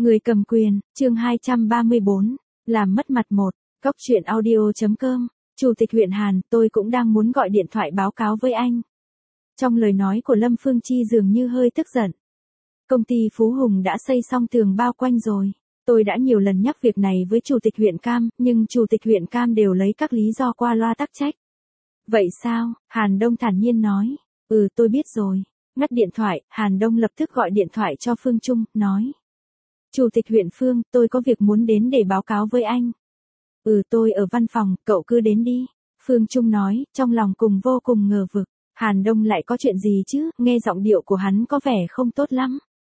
Người cầm quyền, chương 234, làm mất mặt một, Cóc truyện audio.com, Chủ tịch huyện Hàn, tôi cũng đang muốn gọi điện thoại báo cáo với anh. Trong lời nói của Lâm Phương Chi dường như hơi tức giận. Công ty Phú Hùng đã xây xong tường bao quanh rồi. Tôi đã nhiều lần nhắc việc này với Chủ tịch huyện Cam, nhưng Chủ tịch huyện Cam đều lấy các lý do qua loa tắc trách. Vậy sao? Hàn Đông thản nhiên nói. Tôi biết rồi. Ngắt điện thoại, Hàn Đông lập tức gọi điện thoại cho Phương Trung, nói. Chủ tịch huyện Phương, tôi có việc muốn đến để báo cáo với anh. Tôi ở văn phòng, cậu cứ đến đi. Phương Trung nói, trong lòng vô cùng ngờ vực. Hàn Đông lại có chuyện gì chứ, nghe giọng điệu của hắn có vẻ không tốt lắm.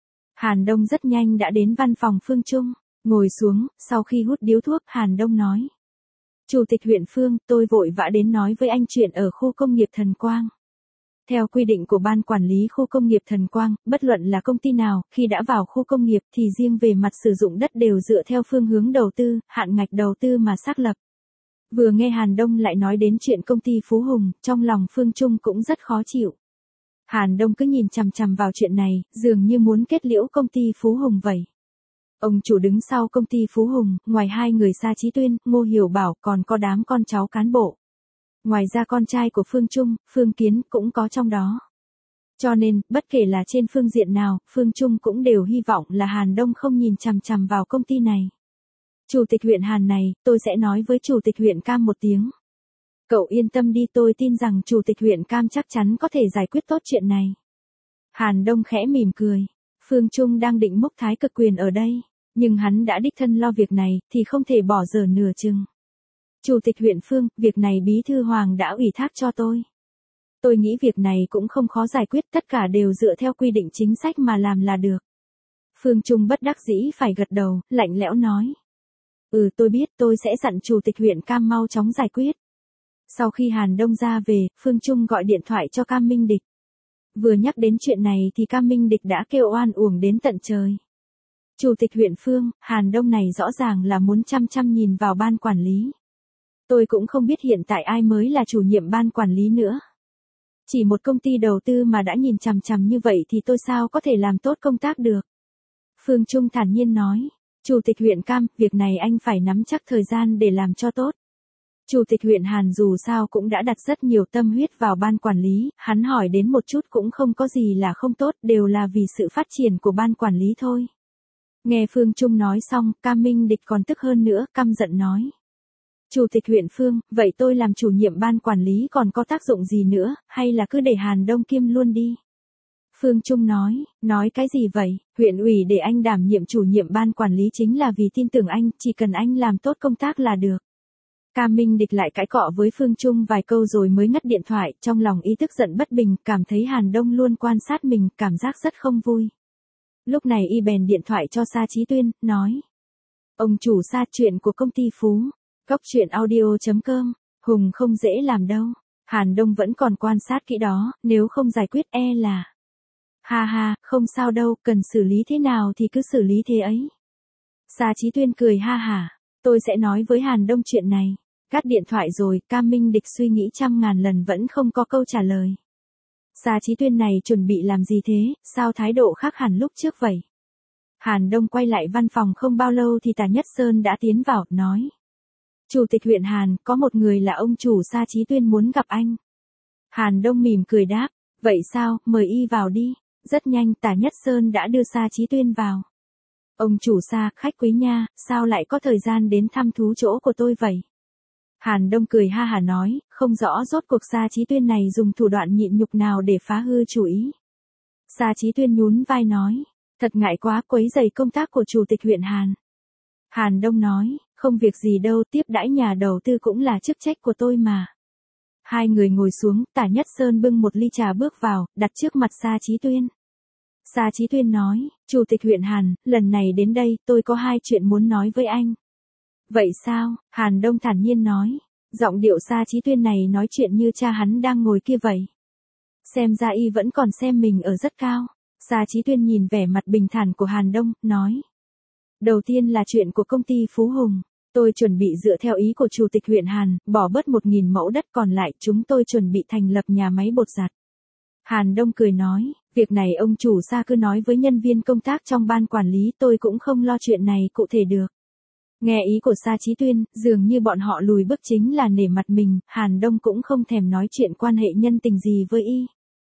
Hàn Đông rất nhanh đã đến văn phòng Phương Trung, ngồi xuống, sau khi hút điếu thuốc, Hàn Đông nói. Chủ tịch huyện Phương, tôi vội vã đến nói với anh chuyện ở khu công nghiệp Thần Quang. Theo quy định của Ban Quản lý Khu Công nghiệp Thần Quang, bất luận là công ty nào, khi đã vào khu công nghiệp thì riêng về mặt sử dụng đất đều dựa theo phương hướng đầu tư, hạn ngạch đầu tư mà xác lập. Vừa nghe Hàn Đông lại nói đến chuyện công ty Phú Hùng, trong lòng Phương Trung cũng rất khó chịu. Hàn Đông cứ nhìn chằm chằm vào chuyện này, dường như muốn kết liễu công ty Phú Hùng vậy. Ông chủ đứng sau công ty Phú Hùng, ngoài hai người Sa Chí Tuyên, Ngô Hiểu Bảo còn có đám con cháu cán bộ. Ngoài ra con trai của Phương Trung, Phương Kiến cũng có trong đó. Cho nên, bất kể là trên phương diện nào, Phương Trung cũng đều hy vọng là Hàn Đông không nhìn chằm chằm vào công ty này. Chủ tịch huyện Hàn này, tôi sẽ nói với Chủ tịch huyện Cam một tiếng. Cậu yên tâm đi, tôi tin rằng Chủ tịch huyện Cam chắc chắn có thể giải quyết tốt chuyện này. Hàn Đông khẽ mỉm cười. Phương Trung đang định múc thái cực quyền ở đây, nhưng hắn đã đích thân lo việc này, thì không thể bỏ dở nửa chừng. Chủ tịch huyện Phương, việc này Bí thư Hoàng đã ủy thác cho tôi. Tôi nghĩ việc này cũng không khó giải quyết, tất cả đều dựa theo quy định chính sách mà làm là được. Phương Trung bất đắc dĩ phải gật đầu, lạnh lẽo nói. Tôi biết, tôi sẽ dặn Chủ tịch huyện Cam mau chóng giải quyết. Sau khi Hàn Đông ra về, Phương Trung gọi điện thoại cho Cam Minh Địch. Vừa nhắc đến chuyện này thì Cam Minh Địch đã kêu oan uổng đến tận trời. Chủ tịch huyện Phương, Hàn Đông này rõ ràng là muốn chăm nhìn vào ban quản lý. Tôi cũng không biết hiện tại ai mới là chủ nhiệm ban quản lý nữa. Chỉ một công ty đầu tư mà đã nhìn chằm như vậy thì tôi sao có thể làm tốt công tác được. Phương Trung thản nhiên nói. Chủ tịch huyện Cam, việc này anh phải nắm chắc thời gian để làm cho tốt. Chủ tịch huyện Hàn dù sao cũng đã đặt rất nhiều tâm huyết vào ban quản lý, hắn hỏi đến một chút cũng không có gì là không tốt, đều là vì sự phát triển của ban quản lý thôi. Nghe Phương Trung nói xong, Cam Minh Địch còn tức hơn nữa, căm giận nói. Chủ tịch huyện Phương, vậy tôi làm chủ nhiệm ban quản lý còn có tác dụng gì nữa, hay là cứ để Hàn Đông kiêm luôn đi? Phương Trung nói cái gì vậy, huyện ủy để anh đảm nhiệm chủ nhiệm ban quản lý chính là vì tin tưởng anh, chỉ cần anh làm tốt công tác là được. Cam Minh Địch lại cãi cọ với Phương Trung vài câu rồi mới ngắt điện thoại, trong lòng ý tức giận bất bình, cảm thấy Hàn Đông luôn quan sát mình, cảm giác rất không vui. Lúc này y bèn điện thoại cho Sa Chí Tuyên, nói. Ông chủ Sa, chuyện của công ty Phú, Cóc truyện audio.com, Hùng không dễ làm đâu. Hàn Đông vẫn còn quan sát kỹ đó, nếu không giải quyết là. Ha, không sao đâu, cần xử lý thế nào thì cứ xử lý thế ấy. Sa Chí Tuyên cười ha hả, tôi sẽ nói với Hàn Đông chuyện này. Cắt điện thoại rồi, Cam Minh Địch suy nghĩ 100.000 lần vẫn không có câu trả lời. Sa Chí Tuyên này chuẩn bị làm gì thế, sao thái độ khác hẳn lúc trước vậy? Hàn Đông quay lại văn phòng không bao lâu thì Tả Nhất Sơn đã tiến vào, nói. Chủ tịch huyện Hàn, có một người là ông chủ Sa Chí Tuyên muốn gặp anh. Hàn Đông mỉm cười đáp, vậy sao, mời y vào đi. Rất nhanh Tả Nhất Sơn đã đưa Sa Chí Tuyên vào. Ông chủ Sa, khách quý nha, sao lại có thời gian đến thăm thú chỗ của tôi vậy? Hàn Đông cười ha hả nói, không rõ rốt cuộc Sa Chí Tuyên này dùng thủ đoạn nhịn nhục nào để phá hư chủ ý. Sa Chí Tuyên nhún vai nói, thật ngại quá, quấy rầy công tác của Chủ tịch huyện Hàn. Hàn Đông nói, không việc gì đâu, tiếp đãi nhà đầu tư cũng là chức trách của tôi mà. Hai người ngồi xuống, Tả Nhất Sơn bưng một ly trà bước vào, đặt trước mặt Sa Chí Tuyên. Sa Chí Tuyên nói, Chủ tịch huyện Hàn, lần này đến đây, tôi có hai chuyện muốn nói với anh. Vậy sao? Hàn Đông thản nhiên nói, giọng điệu Sa Chí Tuyên này nói chuyện như cha hắn đang ngồi kia vậy. Xem ra y vẫn còn xem mình ở rất cao. Sa Chí Tuyên nhìn vẻ mặt bình thản của Hàn Đông, nói. Đầu tiên là chuyện của công ty Phú Hùng. Tôi chuẩn bị dựa theo ý của Chủ tịch huyện Hàn, bỏ bớt 1.000 mẫu đất còn lại, chúng tôi chuẩn bị thành lập nhà máy bột giặt. Hàn Đông cười nói, Việc này ông chủ Sa cứ nói với nhân viên công tác trong ban quản lý, tôi cũng không lo chuyện này cụ thể được. Nghe ý của Sa Chí Tuyên, dường như bọn họ lùi bước chính là nể mặt mình, Hàn Đông cũng không thèm nói chuyện quan hệ nhân tình gì với y.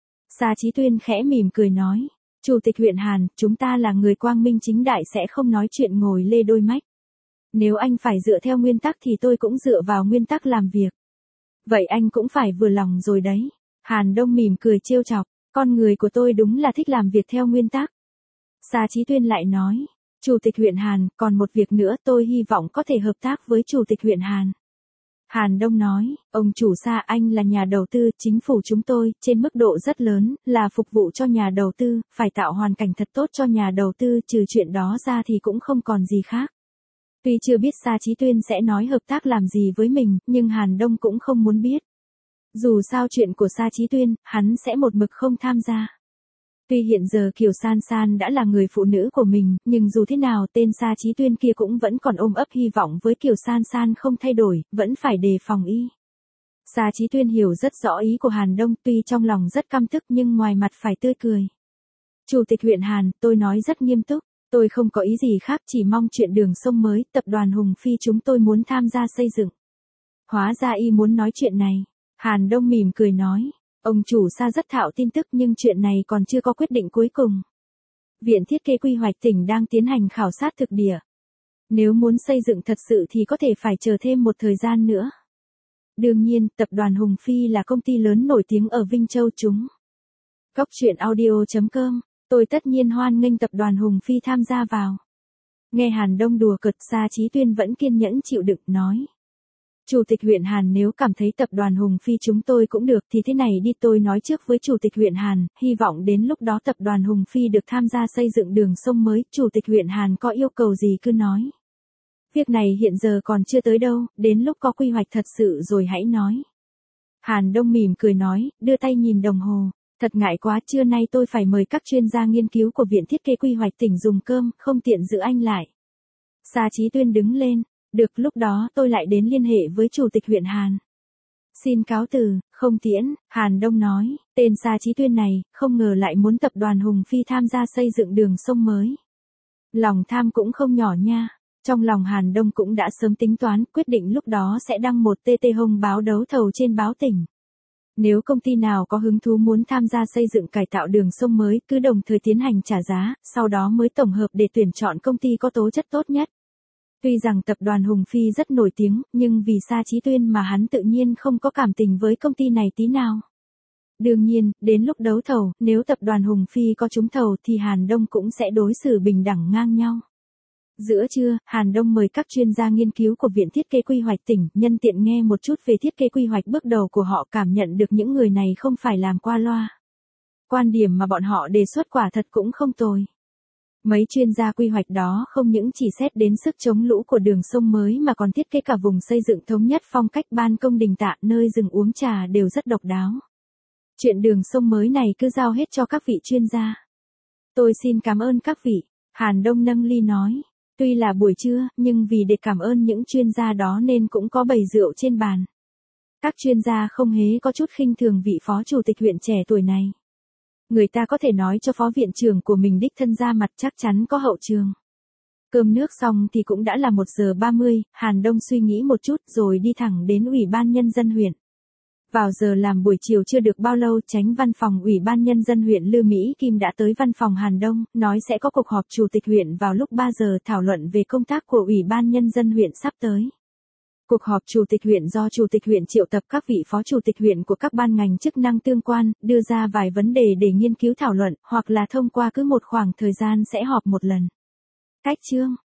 Sa Chí Tuyên khẽ mỉm cười nói, Chủ tịch huyện Hàn, chúng ta là người quang minh chính đại sẽ không nói chuyện ngồi lê đôi mách. Nếu anh phải dựa theo nguyên tắc thì tôi cũng dựa vào nguyên tắc làm việc. Vậy anh cũng phải vừa lòng rồi đấy. Hàn Đông mỉm cười trêu chọc, con người của tôi đúng là thích làm việc theo nguyên tắc. Sa Chí Tuyên lại nói, Chủ tịch huyện Hàn, còn một việc nữa, tôi hy vọng có thể hợp tác với Chủ tịch huyện Hàn. Hàn Đông nói, ông chủ Sa, anh là nhà đầu tư, chính phủ chúng tôi, trên mức độ rất lớn, là phục vụ cho nhà đầu tư, phải tạo hoàn cảnh thật tốt cho nhà đầu tư, trừ chuyện đó ra thì cũng không còn gì khác. Tuy chưa biết Sa Chí Tuyên sẽ nói hợp tác làm gì với mình, nhưng Hàn Đông cũng không muốn biết. Dù sao chuyện của Sa Chí Tuyên, hắn sẽ một mực không tham gia. Tuy hiện giờ Kiều San San đã là người phụ nữ của mình, nhưng dù thế nào tên Sa Chí Tuyên kia cũng vẫn còn ôm ấp hy vọng với Kiều San San không thay đổi, vẫn phải đề phòng y. Sa Chí Tuyên hiểu rất rõ ý của Hàn Đông, tuy trong lòng rất căm tức nhưng ngoài mặt phải tươi cười. Chủ tịch huyện Hàn, tôi nói rất nghiêm túc, tôi không có ý gì khác, chỉ mong chuyện đường sông mới, tập đoàn Hùng Phi chúng tôi muốn tham gia xây dựng. Hóa ra y muốn nói chuyện này. Hàn Đông mỉm cười nói, ông chủ Sa rất thạo tin tức nhưng chuyện này còn chưa có quyết định cuối cùng. Viện Thiết kế Quy hoạch tỉnh đang tiến hành khảo sát thực địa. Nếu muốn xây dựng thật sự thì có thể phải chờ thêm một thời gian nữa. Đương nhiên, tập đoàn Hùng Phi là công ty lớn nổi tiếng ở Vinh Châu chúng. Cóc truyện audio.com, tôi tất nhiên hoan nghênh tập đoàn Hùng Phi tham gia vào. Nghe Hàn Đông đùa cợt, Sa Chí Tuyên vẫn kiên nhẫn chịu đựng nói. Chủ tịch huyện Hàn, nếu cảm thấy tập đoàn Hùng Phi chúng tôi cũng được thì thế này đi, tôi nói trước với Chủ tịch huyện Hàn, hy vọng đến lúc đó tập đoàn Hùng Phi được tham gia xây dựng đường sông mới, Chủ tịch huyện Hàn có yêu cầu gì cứ nói. Việc này hiện giờ còn chưa tới đâu, đến lúc có quy hoạch thật sự rồi hãy nói. Hàn Đông mỉm cười nói, đưa tay nhìn đồng hồ, thật ngại quá, trưa nay tôi phải mời các chuyên gia nghiên cứu của Viện Thiết kế Quy hoạch tỉnh dùng cơm, không tiện giữ anh lại. Sa Chí Tuyên đứng lên. Được, lúc đó tôi lại đến liên hệ với Chủ tịch huyện Hàn. Xin cáo từ, không tiễn, Hàn Đông nói, tên Sa Chí Tuyên này, không ngờ lại muốn tập đoàn Hùng Phi tham gia xây dựng đường sông mới. Lòng tham cũng không nhỏ nha. Trong lòng Hàn Đông cũng đã sớm tính toán, quyết định lúc đó sẽ đăng một TT Hồng báo đấu thầu trên báo tỉnh. Nếu công ty nào có hứng thú muốn tham gia xây dựng cải tạo đường sông mới, cứ đồng thời tiến hành trả giá, sau đó mới tổng hợp để tuyển chọn công ty có tố chất tốt nhất. Tuy rằng tập đoàn Hùng Phi rất nổi tiếng, nhưng vì Sa Chí Tuyên mà hắn tự nhiên không có cảm tình với công ty này tí nào. Đương nhiên, đến lúc đấu thầu, nếu tập đoàn Hùng Phi có trúng thầu thì Hàn Đông cũng sẽ đối xử bình đẳng ngang nhau. Giữa trưa, Hàn Đông mời các chuyên gia nghiên cứu của Viện Thiết kế Quy hoạch tỉnh, nhân tiện nghe một chút về thiết kế quy hoạch bước đầu của họ, cảm nhận được những người này không phải làm qua loa. Quan điểm mà bọn họ đề xuất quả thật cũng không tồi. Mấy chuyên gia quy hoạch đó không những chỉ xét đến sức chống lũ của đường sông mới mà còn thiết kế cả vùng xây dựng thống nhất, phong cách ban công đình tạ, nơi dừng uống trà đều rất độc đáo. Chuyện đường sông mới này cứ giao hết cho các vị chuyên gia. Tôi xin cảm ơn các vị, Hàn Đông nâng ly nói. Tuy là buổi trưa, nhưng vì để cảm ơn những chuyên gia đó nên cũng có bày rượu trên bàn. Các chuyên gia không hề có chút khinh thường vị phó chủ tịch huyện trẻ tuổi này. Người ta có thể nói cho phó viện trưởng của mình đích thân ra mặt, chắc chắn có hậu trường. Cơm nước xong thì cũng đã là 1:30, Hàn Đông suy nghĩ một chút rồi đi thẳng đến Ủy ban Nhân dân huyện. Vào giờ làm buổi chiều chưa được bao lâu, Chánh văn phòng Ủy ban Nhân dân huyện Lư Mỹ Kim đã tới văn phòng Hàn Đông, nói sẽ có cuộc họp chủ tịch huyện vào lúc 3 giờ thảo luận về công tác của Ủy ban Nhân dân huyện sắp tới. Cuộc họp chủ tịch huyện do chủ tịch huyện triệu tập các vị phó chủ tịch huyện của các ban ngành chức năng tương quan, đưa ra vài vấn đề để nghiên cứu thảo luận, hoặc là thông qua cứ một khoảng thời gian sẽ họp một lần. Cách chương